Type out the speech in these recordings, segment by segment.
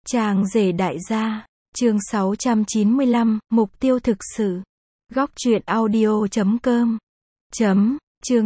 Chàng rể đại gia, chương 695, mục tiêu thực sự. Góc truyện audio.com. Chương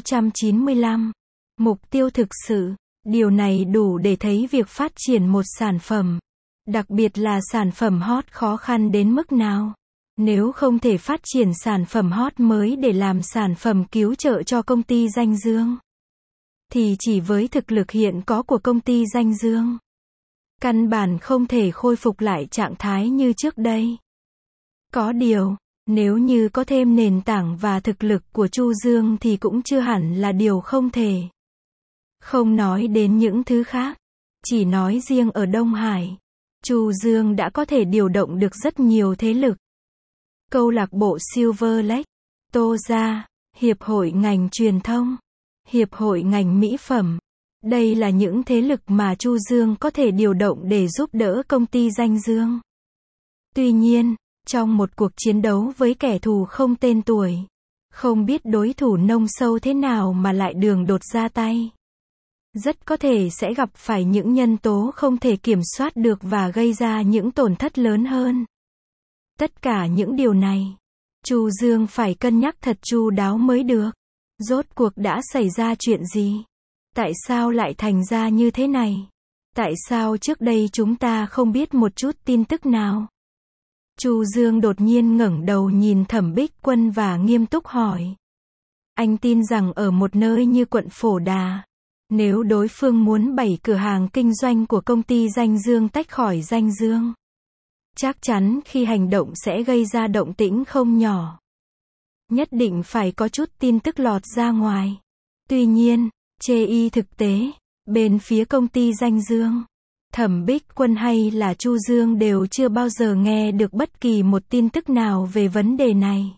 695. Mục tiêu thực sự. Điều này đủ để thấy việc phát triển một sản phẩm, đặc biệt là sản phẩm hot khó khăn đến mức nào. Nếu không thể phát triển sản phẩm hot mới để làm sản phẩm cứu trợ cho công ty danh dương, thì chỉ với thực lực hiện có của công ty danh dương, căn bản không thể khôi phục lại trạng thái như trước đây. Có điều, nếu như có thêm nền tảng và thực lực của Chu Dương thì cũng chưa hẳn là điều không thể. Không nói đến những thứ khác, chỉ nói riêng ở Đông Hải, Chu Dương đã có thể điều động được rất nhiều thế lực. Câu lạc bộ Silver Lake, Tô Gia, Hiệp hội ngành truyền thông, Hiệp hội ngành mỹ phẩm. Đây là những thế lực mà Chu Dương có thể điều động để giúp đỡ công ty danh dương. Tuy nhiên, trong một cuộc chiến đấu với kẻ thù không tên tuổi, không biết đối thủ nông sâu thế nào mà lại đường đột ra tay, rất có thể sẽ gặp phải những nhân tố không thể kiểm soát được và gây ra những tổn thất lớn hơn. Tất cả những điều này, Chu Dương phải cân nhắc thật chu đáo mới được. Rốt cuộc đã xảy ra chuyện gì? Tại sao lại thành ra như thế này? Tại sao trước đây chúng ta không biết một chút tin tức nào? Chu Dương đột nhiên ngẩng đầu nhìn Thẩm Bích Quân và nghiêm túc hỏi. Anh tin rằng ở một nơi như quận Phổ Đà, nếu đối phương muốn bày cửa hàng kinh doanh của công ty danh dương tách khỏi danh dương, chắc chắn khi hành động sẽ gây ra động tĩnh không nhỏ. Nhất định phải có chút tin tức lọt ra ngoài. Tuy nhiên, chê y thực tế, bên phía công ty danh dương, Thẩm Bích Quân hay là Chu Dương đều chưa bao giờ nghe được bất kỳ một tin tức nào về vấn đề này.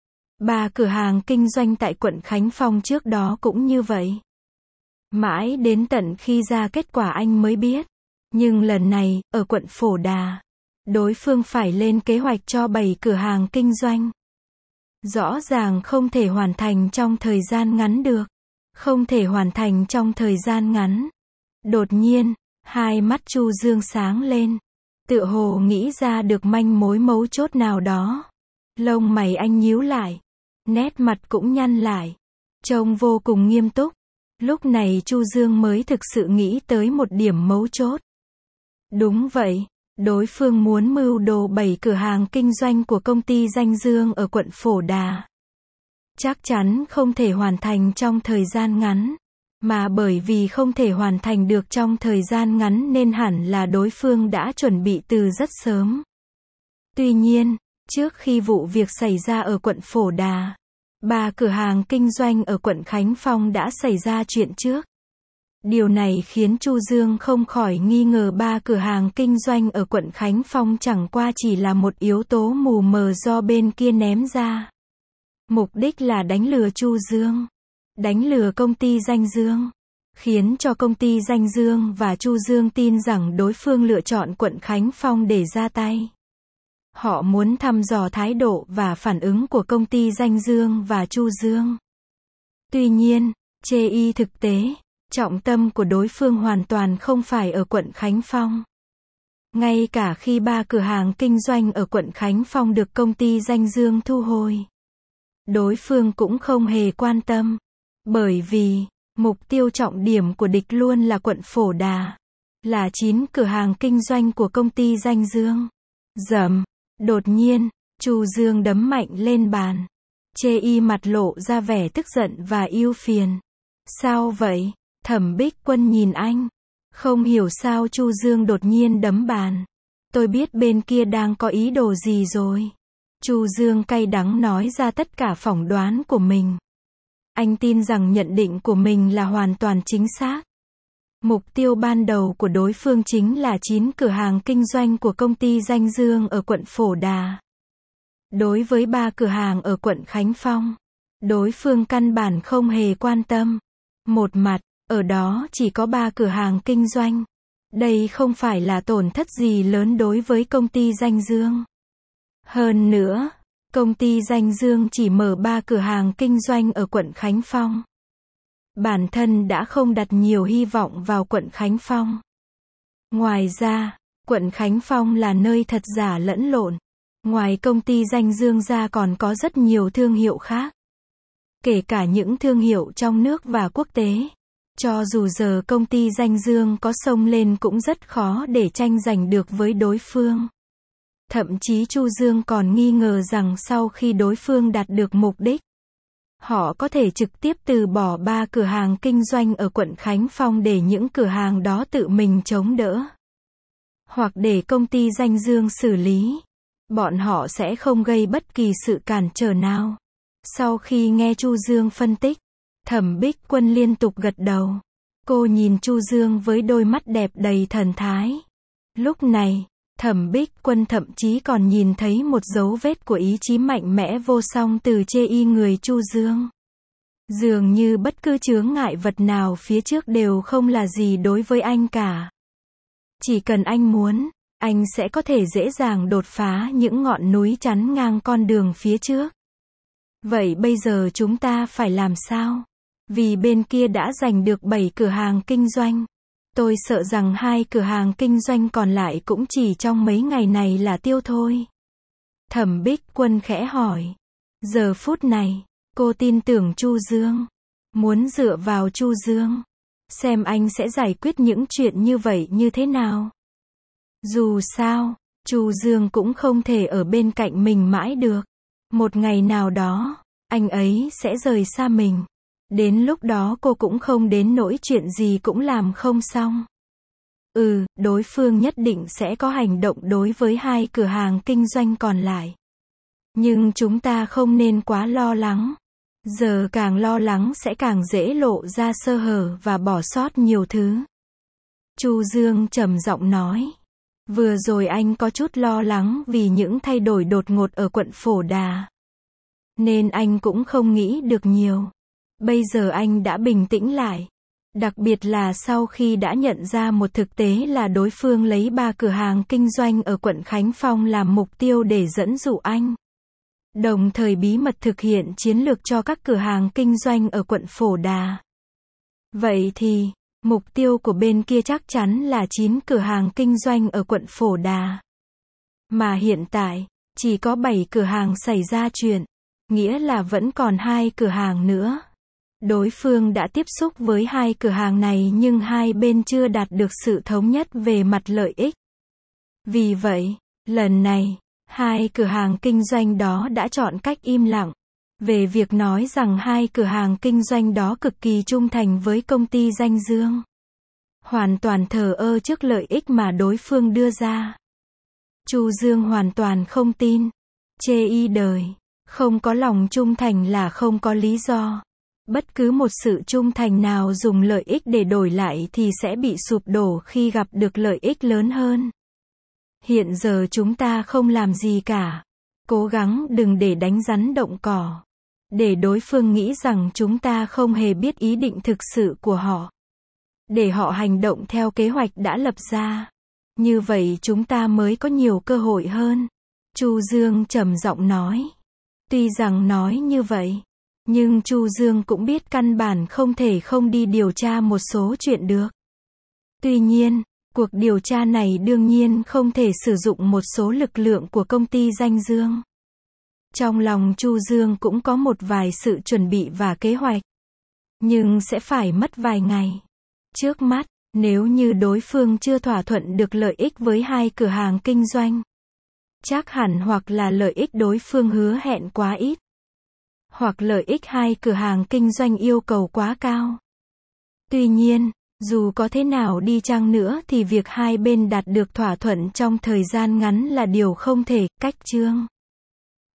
3 cửa hàng kinh doanh tại quận Khánh Phong trước đó cũng như vậy. Mãi đến tận khi ra kết quả anh mới biết. Nhưng lần này, ở quận Phổ Đà, đối phương phải lên kế hoạch cho 7 cửa hàng kinh doanh. Rõ ràng không thể hoàn thành trong thời gian ngắn được. Không thể hoàn thành trong thời gian ngắn. Đột nhiên, hai mắt Chu Dương sáng lên. Tựa hồ nghĩ ra được manh mối mấu chốt nào đó. Lông mày anh nhíu lại. Nét mặt cũng nhăn lại. Trông vô cùng nghiêm túc. Lúc này Chu Dương mới thực sự nghĩ tới một điểm mấu chốt. Đúng vậy. Đối phương muốn mưu đồ 7 cửa hàng kinh doanh của công ty danh dương ở quận Phổ Đà. Chắc chắn không thể hoàn thành trong thời gian ngắn. Mà bởi vì không thể hoàn thành được trong thời gian ngắn nên hẳn là đối phương đã chuẩn bị từ rất sớm. Tuy nhiên, trước khi vụ việc xảy ra ở quận Phổ Đà, 3 cửa hàng kinh doanh ở quận Khánh Phong đã xảy ra chuyện trước. Điều này khiến Chu Dương không khỏi nghi ngờ 3 cửa hàng kinh doanh ở quận Khánh Phong chẳng qua chỉ là một yếu tố mù mờ do bên kia ném ra. Mục đích là đánh lừa Chu Dương, đánh lừa công ty danh dương, khiến cho công ty danh dương và Chu Dương tin rằng đối phương lựa chọn quận Khánh Phong để ra tay. Họ muốn thăm dò thái độ và phản ứng của công ty danh dương và Chu Dương. Tuy nhiên, chê y thực tế, trọng tâm của đối phương hoàn toàn không phải ở quận Khánh Phong. Ngay cả khi 3 cửa hàng kinh doanh ở quận Khánh Phong được công ty danh dương thu hồi, đối phương cũng không hề quan tâm. Bởi vì, mục tiêu trọng điểm của địch luôn là quận Phổ Đà. Là 9 cửa hàng kinh doanh của công ty danh dương. Rầm. Đột nhiên, Chu Dương đấm mạnh lên bàn. Chê y mặt lộ ra vẻ tức giận và ưu phiền. Sao vậy? Thẩm Bích Quân nhìn anh. Không hiểu sao Chu Dương đột nhiên đấm bàn. Tôi biết bên kia đang có ý đồ gì rồi. Chu Dương cay đắng nói ra tất cả phỏng đoán của mình. Anh tin rằng nhận định của mình là hoàn toàn chính xác. Mục tiêu ban đầu của đối phương chính là 9 cửa hàng kinh doanh của công ty danh dương ở quận Phổ Đà. Đối với 3 cửa hàng ở quận Khánh Phong, đối phương căn bản không hề quan tâm. Một mặt, ở đó chỉ có 3 cửa hàng kinh doanh. Đây không phải là tổn thất gì lớn đối với công ty danh dương. Hơn nữa, công ty danh dương chỉ mở 3 cửa hàng kinh doanh ở quận Khánh Phong. Bản thân đã không đặt nhiều hy vọng vào quận Khánh Phong. Ngoài ra, Quận Khánh Phong là nơi thật giả lẫn lộn. Ngoài công ty danh Dương ra còn có rất nhiều thương hiệu khác. Kể cả những thương hiệu trong nước và quốc tế. Cho dù giờ công ty danh Dương có xông lên cũng rất khó để tranh giành được với đối phương. Thậm chí Chu Dương còn nghi ngờ rằng sau khi đối phương đạt được mục đích, họ có thể trực tiếp từ bỏ 3 cửa hàng kinh doanh ở quận Khánh Phong để những cửa hàng đó tự mình chống đỡ. Hoặc để công ty danh Dương xử lý. Bọn họ sẽ không gây bất kỳ sự cản trở nào. Sau khi nghe Chu Dương phân tích, Thẩm Bích Quân liên tục gật đầu. Cô nhìn Chu Dương với đôi mắt đẹp đầy thần thái. Lúc này, Thẩm Bích Quân thậm chí còn nhìn thấy một dấu vết của ý chí mạnh mẽ vô song từ chê y người Chu Dương. Dường như bất cứ chướng ngại vật nào phía trước đều không là gì đối với anh cả. Chỉ cần anh muốn, anh sẽ có thể dễ dàng đột phá những ngọn núi chắn ngang con đường phía trước. Vậy bây giờ chúng ta phải làm sao? Vì bên kia đã giành được 7 cửa hàng kinh doanh. Tôi sợ rằng 2 cửa hàng kinh doanh còn lại cũng chỉ trong mấy ngày này là tiêu thôi. Thẩm Bích Quân khẽ hỏi. Giờ phút này, cô tin tưởng Chu Dương. Muốn dựa vào Chu Dương. Xem anh sẽ giải quyết những chuyện như vậy như thế nào. Dù sao, Chu Dương cũng không thể ở bên cạnh mình mãi được. Một ngày nào đó, anh ấy sẽ rời xa mình. Đến lúc đó cô cũng không đến nỗi chuyện gì cũng làm không xong. Đối phương nhất định sẽ có hành động đối với 2 cửa hàng kinh doanh còn lại. Nhưng chúng ta không nên quá lo lắng. Giờ càng lo lắng sẽ càng dễ lộ ra sơ hở và bỏ sót nhiều thứ. Chu Dương trầm giọng nói. Vừa rồi anh có chút lo lắng vì những thay đổi đột ngột ở quận Phổ Đà. Nên anh cũng không nghĩ được nhiều. Bây giờ anh đã bình tĩnh lại. Đặc biệt là sau khi đã nhận ra một thực tế là đối phương lấy 3 cửa hàng kinh doanh ở quận Khánh Phong làm mục tiêu để dẫn dụ anh. Đồng thời bí mật thực hiện chiến lược cho các cửa hàng kinh doanh ở quận Phổ Đà. Vậy thì, mục tiêu của bên kia chắc chắn là 9 cửa hàng kinh doanh ở quận Phổ Đà. Mà hiện tại, chỉ có 7 cửa hàng xảy ra chuyện. Nghĩa là vẫn còn 2 cửa hàng nữa. Đối phương đã tiếp xúc với 2 cửa hàng này nhưng hai bên chưa đạt được sự thống nhất về mặt lợi ích. Vì vậy, lần này, 2 cửa hàng kinh doanh đó đã chọn cách im lặng. Về việc nói rằng 2 cửa hàng kinh doanh đó cực kỳ trung thành với công ty danh Dương. Hoàn toàn thờ ơ trước lợi ích mà đối phương đưa ra. Chu Dương hoàn toàn không tin. Chê y đời. Không có lòng trung thành là không có lý do. Bất cứ một sự trung thành nào dùng lợi ích để đổi lại thì sẽ bị sụp đổ khi gặp được lợi ích lớn hơn. Hiện giờ chúng ta không làm gì cả. Cố gắng đừng để đánh rắn động cỏ. Để đối phương nghĩ rằng chúng ta không hề biết ý định thực sự của họ. Để họ hành động theo kế hoạch đã lập ra. Như vậy chúng ta mới có nhiều cơ hội hơn. Chu Dương trầm giọng nói. Tuy rằng nói như vậy, nhưng Chu Dương cũng biết căn bản không thể không đi điều tra một số chuyện được. Tuy nhiên, cuộc điều tra này đương nhiên không thể sử dụng một số lực lượng của công ty danh Dương. Trong lòng Chu Dương cũng có một vài sự chuẩn bị và kế hoạch. Nhưng sẽ phải mất vài ngày. Trước mắt, nếu như đối phương chưa thỏa thuận được lợi ích với 2 cửa hàng kinh doanh, chắc hẳn hoặc là lợi ích đối phương hứa hẹn quá ít, hoặc lợi ích 2 cửa hàng kinh doanh yêu cầu quá cao. Tuy nhiên, dù có thế nào đi chăng nữa thì việc hai bên đạt được thỏa thuận trong thời gian ngắn là điều không thể cách chương.